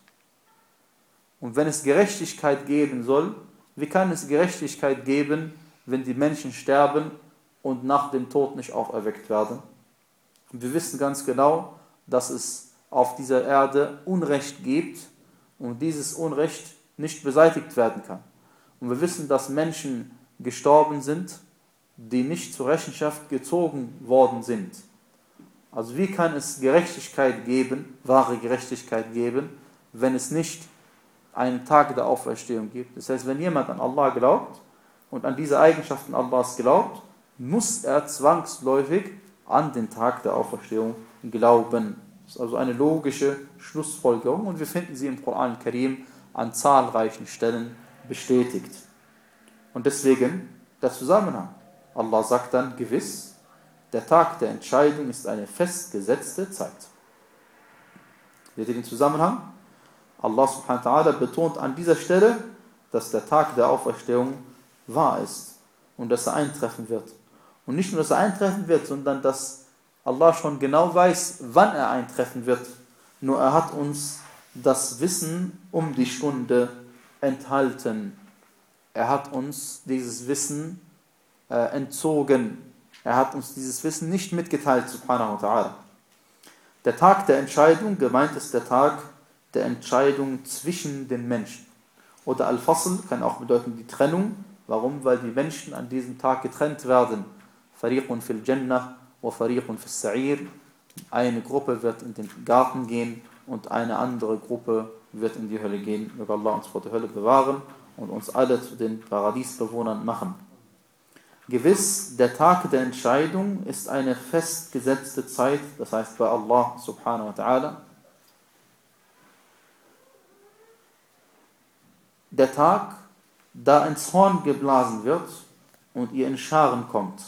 Und wenn es Gerechtigkeit geben soll, wie kann es Gerechtigkeit geben, wenn die Menschen sterben und nach dem Tod nicht auferweckt werden. Wir wissen ganz genau, dass es auf dieser Erde Unrecht gibt und dieses Unrecht nicht beseitigt werden kann. Und wir wissen, dass Menschen gestorben sind, die nicht zur Rechenschaft gezogen worden sind. Also wie kann es Gerechtigkeit geben, wahre Gerechtigkeit geben, wenn es nicht einen Tag der Auferstehung gibt? Das heißt, wenn jemand an Allah glaubt und an diese Eigenschaften Allahs glaubt, muss er zwangsläufig an den Tag der Auferstehung glauben. Das ist also eine logische Schlussfolgerung und wir finden sie im Koran Karim an zahlreichen Stellen bestätigt. Und deswegen der Zusammenhang. Allah sagt dann gewiss, der Tag der Entscheidung ist eine festgesetzte Zeit. Seht ihr den Zusammenhang? Allah subhanahu wa ta'ala betont an dieser Stelle, dass der Tag der Auferstehung wahr ist und dass er eintreffen wird. Und nicht nur, dass er eintreffen wird, sondern dass Allah schon genau weiß, wann er eintreffen wird. Nur er hat uns das Wissen um die Stunde enthalten. Er hat uns dieses Wissen äh, entzogen. Er hat uns dieses Wissen nicht mitgeteilt, subhanahu wa ta'ala. Der Tag der Entscheidung, gemeint ist der Tag der Entscheidung zwischen den Menschen. Oder Al-Fasl kann auch bedeuten die Trennung. Warum? Weil die Menschen an diesem Tag getrennt werden. Fariqun fil Jannah wa Fariqun fis Sa'ir. Eine Gruppe wird in den Garten gehen und eine andere Gruppe wird in die Hölle gehen. Möge Allah uns vor der Hölle bewahren und uns alle zu den Paradiesbewohnern machen. Gewiss, der Tag der Entscheidung ist eine festgesetzte Zeit, das heißt bei Allah subhanahu wa ta'ala. Der Tag, da ins Horn geblasen wird und ihr in Scharen kommt.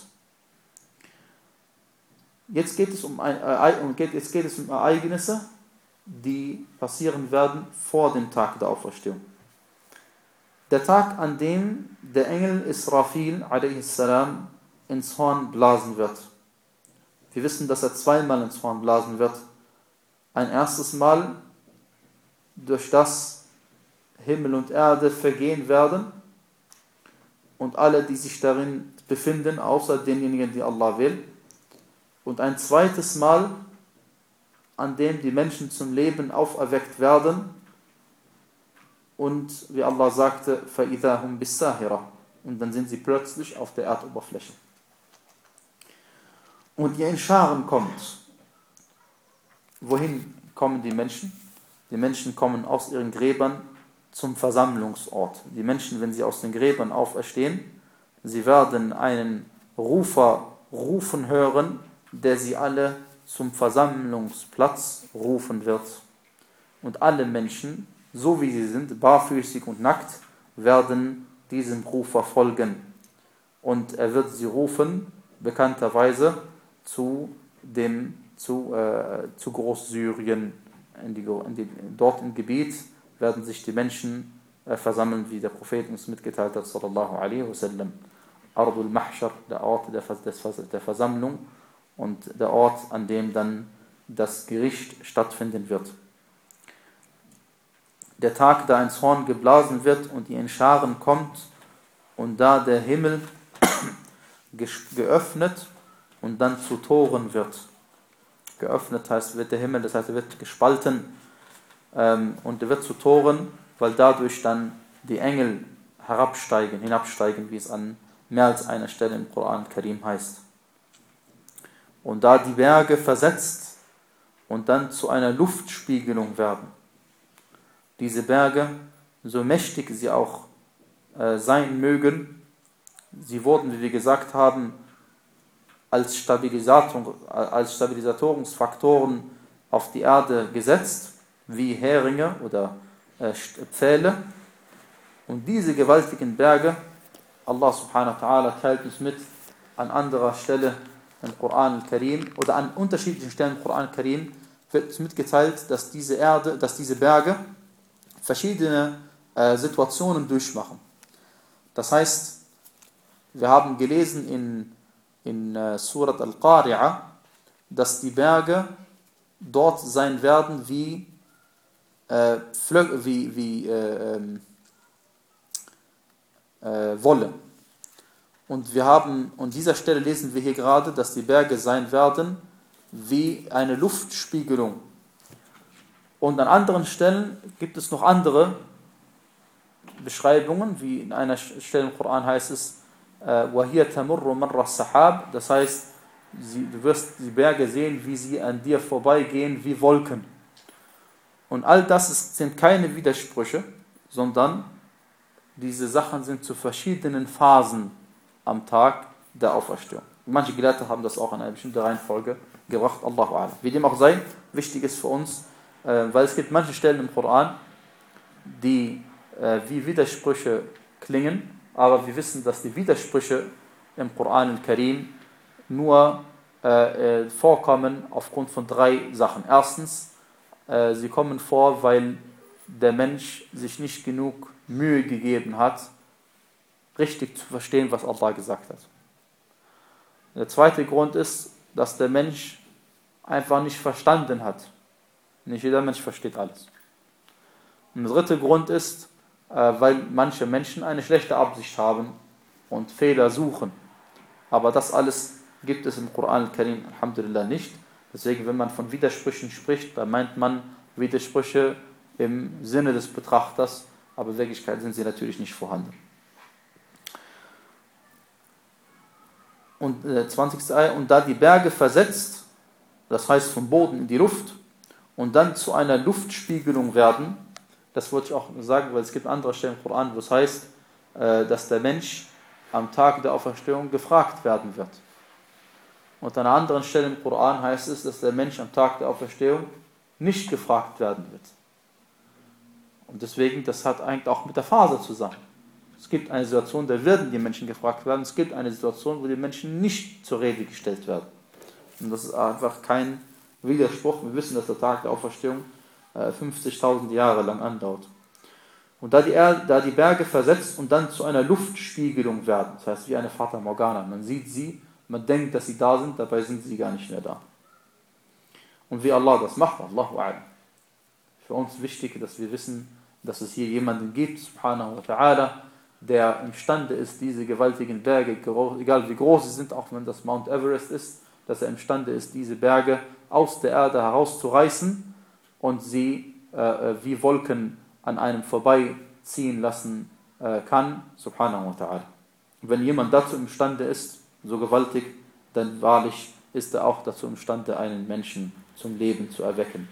Jetzt geht es um, ein, jetzt geht es um Ereignisse, die passieren werden vor dem Tag der Auferstehung. Der Tag, an dem der Engel Israfil a.s. ins Horn blasen wird. Wir wissen, dass er zweimal ins Horn blasen wird. Ein erstes Mal, durch das Himmel und Erde vergehen werden und alle, die sich darin befinden, außer denjenigen, die Allah will. Und ein zweites Mal, an dem die Menschen zum Leben auferweckt werden und, wie Allah sagte, فَإِذَا هُمْ بِالسَّاهِرَةِ, und dann sind sie plötzlich auf der Erdoberfläche. Und ihr in Scharen kommt. Wohin kommen die Menschen? Die Menschen kommen aus ihren Gräbern zum Versammlungsort. Die Menschen, wenn sie aus den Gräbern auferstehen, sie werden einen Rufer rufen hören, der sie alle zum Versammlungsplatz rufen wird. Und alle Menschen, so wie sie sind, barfüßig und nackt, werden diesem Rufer folgen. Und er wird sie rufen, bekannterweise, zu, dem, zu, äh, zu Großsyrien. In die, in die, dort im Gebiet werden sich die Menschen äh, versammeln, wie der Prophet uns mitgeteilt hat, sallallahu alaihi wasallam. Ardul Mahshar, der Ort der, des, der Versammlung und der Ort, an dem dann das Gericht stattfinden wird. Der Tag, da ins Horn geblasen wird und ihr in Scharen kommt und da der Himmel geöffnet und dann zu Toren wird. Geöffnet heißt, wird der Himmel, das heißt, er wird gespalten ähm, und er wird zu Toren, weil dadurch dann die Engel herabsteigen, hinabsteigen, wie es an mehr als einer Stelle im Koran Karim heißt. Und da die Berge versetzt und dann zu einer Luftspiegelung werden. Diese Berge, so mächtig sie auch äh, sein mögen, sie wurden, wie wir gesagt haben, als, Stabilisator, als Stabilisatorungsfaktoren auf die Erde gesetzt, wie Heringe oder äh, Pfähle. Und diese gewaltigen Berge, Allah subhanahu wa ta'ala teilt uns mit an anderer Stelle im Koran al-Karim oder an unterschiedlichen Stellen im Koran al-Karim wird uns mitgeteilt, dass diese Erde, dass diese Berge verschiedene äh, Situationen durchmachen. Das heißt, wir haben gelesen in, in äh, Surat al-Qari'ah, dass die Berge dort sein werden wie, äh, Flö- wie, wie äh, äh, Wolle. Und wir haben, an dieser Stelle lesen wir hier gerade, dass die Berge sein werden wie eine Luftspiegelung. Und an anderen Stellen gibt es noch andere Beschreibungen, wie in einer Stelle im Koran heißt es, وَهِيَ تَمُرُّ مَرَّ السَّحَابِ, das heißt, sie, du wirst die Berge sehen, wie sie an dir vorbeigehen, wie Wolken. Und all das ist, sind keine Widersprüche, sondern diese Sachen sind zu verschiedenen Phasen am Tag der Auferstehung. Manche Gelehrte haben das auch in einer bestimmten Reihenfolge gebracht, Allahu A'lam. Wie dem auch sei, wichtig ist für uns, äh, weil es gibt manche Stellen im Koran, die äh, wie Widersprüche klingen, aber wir wissen, dass die Widersprüche im Koran al-Karim nur äh, äh, vorkommen aufgrund von drei Sachen. Erstens, äh, sie kommen vor, weil der Mensch sich nicht genug Mühe gegeben hat, richtig zu verstehen, was Allah gesagt hat. Der zweite Grund ist, dass der Mensch einfach nicht verstanden hat. Nicht jeder Mensch versteht alles. Und der dritte Grund ist, weil manche Menschen eine schlechte Absicht haben und Fehler suchen. Aber das alles gibt es im Koran al-Karim, alhamdulillah, nicht. Deswegen, wenn man von Widersprüchen spricht, dann meint man Widersprüche im Sinne des Betrachters, aber in Wirklichkeit sind sie natürlich nicht vorhanden. Und äh, zwanzigste Ayah, und da die Berge versetzt, das heißt vom Boden in die Luft, und dann zu einer Luftspiegelung werden, das wollte ich auch sagen, weil es gibt andere Stellen im Koran, wo es heißt, äh, dass der Mensch am Tag der Auferstehung gefragt werden wird. Und an einer anderen Stelle im Koran heißt es, dass der Mensch am Tag der Auferstehung nicht gefragt werden wird. Und deswegen, das hat eigentlich auch mit der Phase zusammen. Es gibt eine Situation, da werden die Menschen gefragt werden. Es gibt eine Situation, wo die Menschen nicht zur Rede gestellt werden. Und das ist einfach kein Widerspruch. Wir wissen, dass der Tag der Auferstehung äh, fünfzigtausend Jahre lang andauert. Und da die, Erde, da die Berge versetzt und dann zu einer Luftspiegelung werden, das heißt wie eine Fata Morgana. Man sieht sie, man denkt, dass sie da sind, dabei sind sie gar nicht mehr da. Und wie Allah das macht, Allahu A'lam. Für uns wichtig, dass wir wissen, dass es hier jemanden gibt, subhanahu wa ta'ala, der imstande ist, diese gewaltigen Berge, egal wie groß sie sind, auch wenn das Mount Everest ist, dass er imstande ist, diese Berge aus der Erde herauszureißen und sie äh, wie Wolken an einem vorbeiziehen lassen äh, kann, subhanahu wa ta'ala. Wenn jemand dazu imstande ist, so gewaltig, dann wahrlich ist er auch dazu imstande, einen Menschen zum Leben zu erwecken.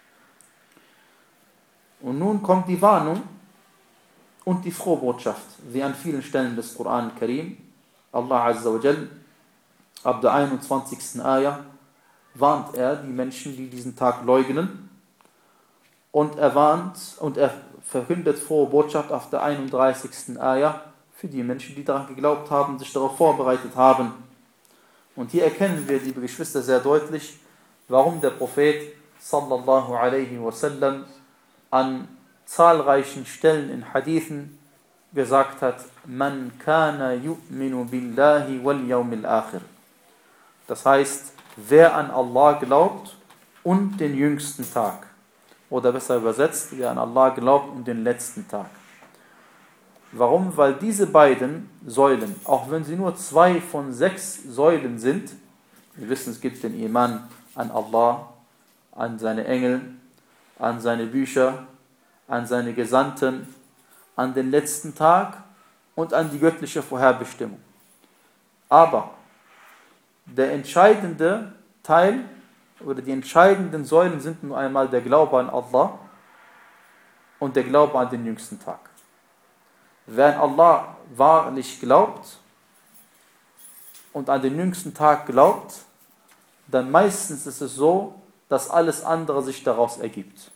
Und nun kommt die Warnung und die Frohbotschaft, wie an vielen Stellen des Koran al-Karim. Allah Azza wa Jal, ab der einundzwanzigsten Ayah, warnt er die Menschen, die diesen Tag leugnen, und er warnt und er verkündet frohe Botschaft auf der einunddreißigsten Ayah für die Menschen, die daran geglaubt haben, sich darauf vorbereitet haben. Und hier erkennen wir, liebe Geschwister, sehr deutlich, warum der Prophet sallallahu alaihi wasallam an zahlreichen Stellen in Hadithen gesagt hat, Man kana yu'minu billahi wal yawmil akhir. Das heißt, wer an Allah glaubt und den jüngsten Tag. Oder besser übersetzt, wer an Allah glaubt und den letzten Tag. Warum? Weil diese beiden Säulen, auch wenn sie nur zwei von sechs Säulen sind, wir wissen, es gibt den Iman an Allah, an seine Engel, an seine Bücher, an seine Gesandten, an den letzten Tag und an die göttliche Vorherbestimmung. Aber der entscheidende Teil oder die entscheidenden Säulen sind nur einmal der Glaube an Allah und der Glaube an den jüngsten Tag. Wer an Allah wahrlich glaubt und an den jüngsten Tag glaubt, dann meistens ist es so, dass alles andere sich daraus ergibt.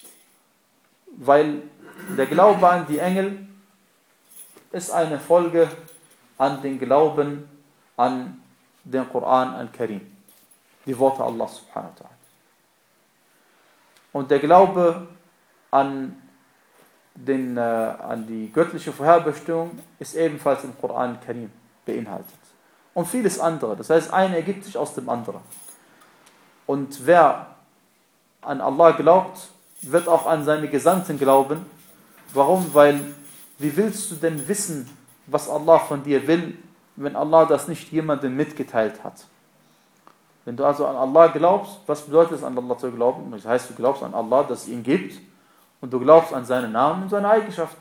Weil der Glaube an die Engel ist eine Folge an den Glauben an den Koran al-Karim, die Worte Allah subhanahu wa ta'ala. Und der Glaube an, den, äh, an die göttliche Vorherbestimmung ist ebenfalls im Koran al-Karim beinhaltet. Und vieles andere. Das heißt, eine ergibt sich aus dem anderen. Und wer an Allah glaubt, wird auch an seine Gesandten glauben. Warum? Weil, wie willst du denn wissen, was Allah von dir will, wenn Allah das nicht jemandem mitgeteilt hat. Wenn du also an Allah glaubst, was bedeutet es, an Allah zu glauben? Das heißt, du glaubst an Allah, dass es ihn gibt, und du glaubst an seine Namen und seine Eigenschaften.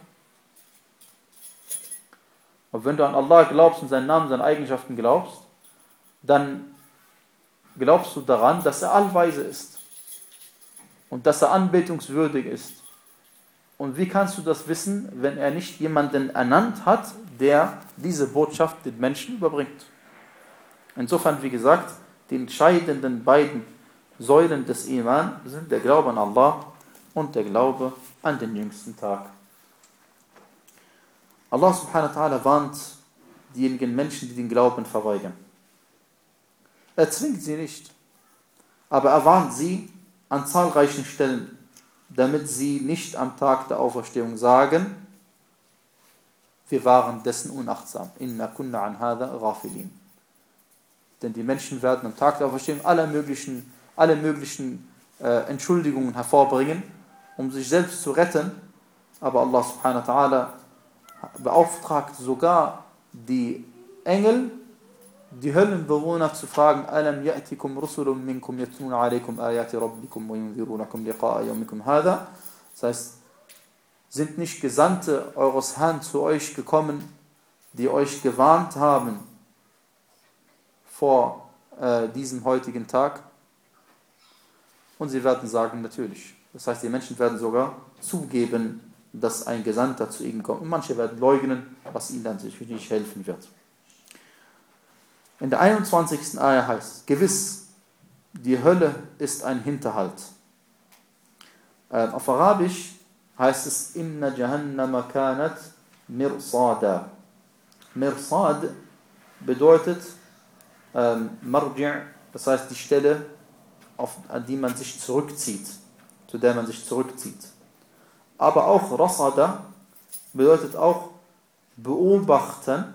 Und wenn du an Allah glaubst und seinen Namen und seine Eigenschaften glaubst, dann glaubst du daran, dass er allweise ist und dass er anbetungswürdig ist. Und wie kannst du das wissen, wenn er nicht jemanden ernannt hat, der diese Botschaft den Menschen überbringt? Insofern, wie gesagt, die entscheidenden beiden Säulen des Iman sind der Glaube an Allah und der Glaube an den jüngsten Tag. Allah subhanahu wa ta'ala warnt diejenigen Menschen, die den Glauben verweigern. Er zwingt sie nicht, aber er warnt sie an zahlreichen Stellen, damit sie nicht am Tag der Auferstehung sagen, wir waren dessen unachtsam. Inna kunna an hadha ghafilin. Denn die Menschen werden am Tag der Auferstehung alle möglichen, alle möglichen äh, Entschuldigungen hervorbringen, um sich selbst zu retten. Aber Allah subhanahu wa ta'ala beauftragt sogar die Engel, die Höllenbewohner zu fragen, Alam ya'tikum rusulun minkum yatluna alaykum ayati rabbikum wa yunzirunakum liqa'a yawmikum hadha. Das heißt, sind nicht Gesandte eures Herrn zu euch gekommen, die euch gewarnt haben vor äh, diesem heutigen Tag? Und sie werden sagen, natürlich. Das heißt, die Menschen werden sogar zugeben, dass ein Gesandter zu ihnen kommt. Und manche werden leugnen, was ihnen dann sicher nicht helfen wird. In der einundzwanzigsten Ayah heißt, gewiss, die Hölle ist ein Hinterhalt. Äh, auf Arabisch heißt es, Inna Jahannama kanat mirsada. Mirsad bedeutet ähm, Marji', das heißt die Stelle, auf, an die man sich zurückzieht, zu der man sich zurückzieht. Aber auch Rasada bedeutet auch beobachten,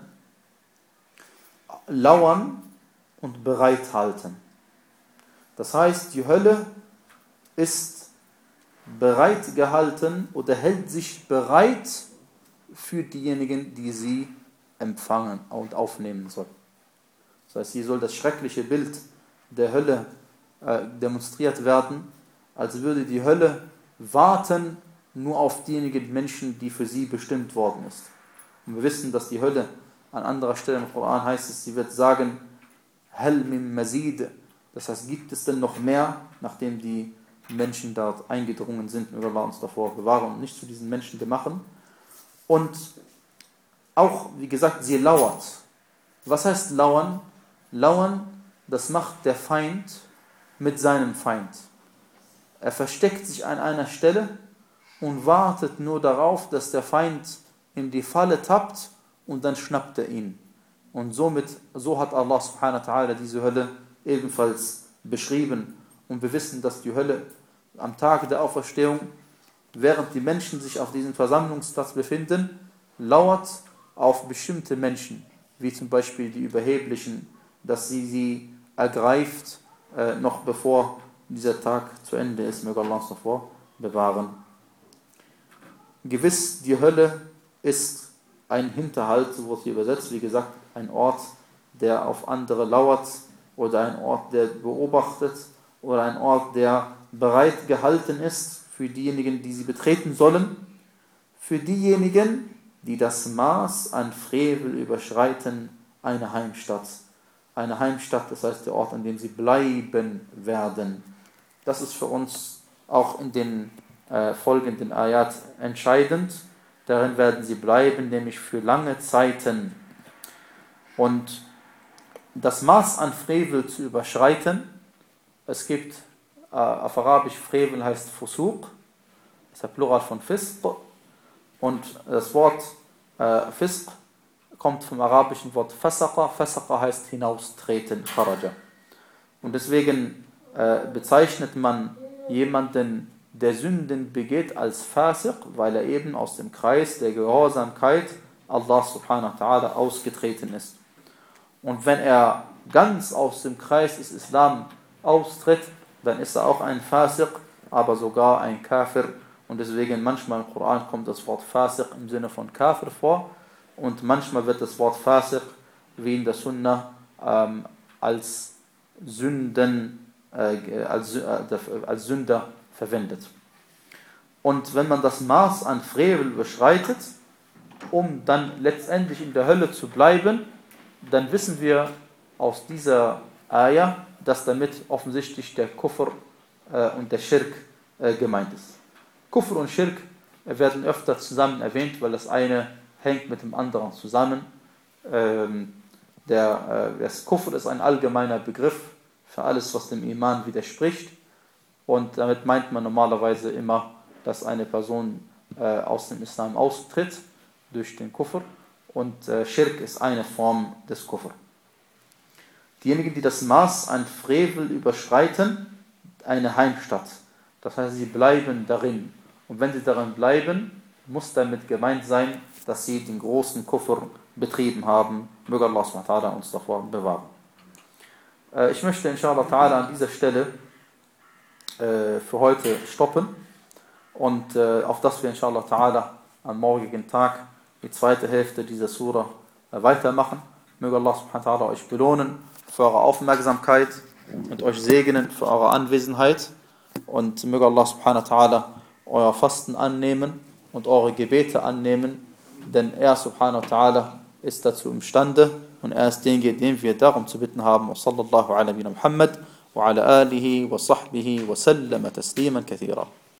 lauern und bereithalten. Das heißt, die Hölle ist bereit gehalten oder hält sich bereit für diejenigen, die sie empfangen und aufnehmen sollen. Das heißt, hier soll das schreckliche Bild der Hölle äh, demonstriert werden, als würde die Hölle warten nur auf diejenigen Menschen, die für sie bestimmt worden ist. Und wir wissen, dass die Hölle an anderer Stelle im Koran heißt es, sie wird sagen, Hal min mazid, das heißt, gibt es denn noch mehr, nachdem die Menschen dort eingedrungen sind, möge Allah uns davor bewahren und nicht zu diesen Menschen gemachen. Und auch, wie gesagt, sie lauert. Was heißt lauern? Lauern, das macht der Feind mit seinem Feind. Er versteckt sich an einer Stelle und wartet nur darauf, dass der Feind in die Falle tappt und dann schnappt er ihn. Und somit, so hat Allah subhanahu wa ta'ala diese Hölle ebenfalls beschrieben. Und wir wissen, dass die Hölle am Tag der Auferstehung, während die Menschen sich auf diesem Versammlungsplatz befinden, lauert auf bestimmte Menschen, wie zum Beispiel die Überheblichen, dass sie sie ergreift, äh, noch bevor dieser Tag zu Ende ist. Möge Allah uns davor bewahren. Gewiss, die Hölle ist ein Hinterhalt, so wird hier übersetzt, wie gesagt, ein Ort, der auf andere lauert, oder ein Ort, der beobachtet, oder ein Ort, der bereit gehalten ist für diejenigen, die sie betreten sollen, für diejenigen, die das Maß an Frevel überschreiten, eine Heimstatt. Eine Heimstatt, das heißt der Ort, an dem sie bleiben werden. Das ist für uns auch in den äh, folgenden Ayat entscheidend. Darin werden sie bleiben, nämlich für lange Zeiten. Und das Maß an Frevel zu überschreiten, es gibt äh, auf Arabisch Frevel heißt Fusuq, das ist der Plural von Fisq, und das Wort äh, Fisq kommt vom arabischen Wort Fasaqa. Fasaqa heißt hinaustreten, Kharaja. Und deswegen äh, bezeichnet man jemanden, der Sünden begeht, als Fasiq, weil er eben aus dem Kreis der Gehorsamkeit Allah subhanahu wa ta'ala ausgetreten ist. Und wenn er ganz aus dem Kreis des Islam austritt, dann ist er auch ein Fasiq, aber sogar ein Kafir. Und deswegen manchmal im Koran kommt das Wort Fasiq im Sinne von Kafir vor und manchmal wird das Wort Fasiq wie in der Sunna ähm, als Sünden, äh, als, äh, als Sünder verwendet. Und wenn man das Maß an Frevel überschreitet, um dann letztendlich in der Hölle zu bleiben, dann wissen wir aus dieser Ayah, dass damit offensichtlich der Kufr äh, und der Schirk äh, gemeint ist. Kufr und Schirk werden öfter zusammen erwähnt, weil das eine hängt mit dem anderen zusammen. Ähm, der, äh, das Kufr ist ein allgemeiner Begriff für alles, was dem Iman widerspricht. Und damit meint man normalerweise immer, dass eine Person äh, aus dem Islam austritt durch den Kufr. Und äh, Schirk ist eine Form des Kufr. Diejenigen, die das Maß an Frevel überschreiten, eine Heimstatt. Das heißt, sie bleiben darin. Und wenn sie darin bleiben, muss damit gemeint sein, dass sie den großen Kufr betrieben haben. Möge Allah subhanahu wa ta'ala uns davor bewahren. Äh, ich möchte inshallah ta'ala an dieser Stelle äh, für heute stoppen. Und äh, auf dass wir inshallah ta'ala am morgigen Tag die zweite Hälfte dieser Surah äh, weitermachen. Möge Allah subhanahu wa ta'ala euch belohnen für eure Aufmerksamkeit und euch segnen für eure Anwesenheit. Und möge Allah subhanahu wa ta'ala euer Fasten annehmen und eure Gebete annehmen, denn er subhanahu wa ta'ala ist dazu imstande und er ist derjenige, den wir darum zu bitten haben. Wa sallallahu ala Muhammad wa ala alihi wa sahbihi wa sallama tasliman kathira.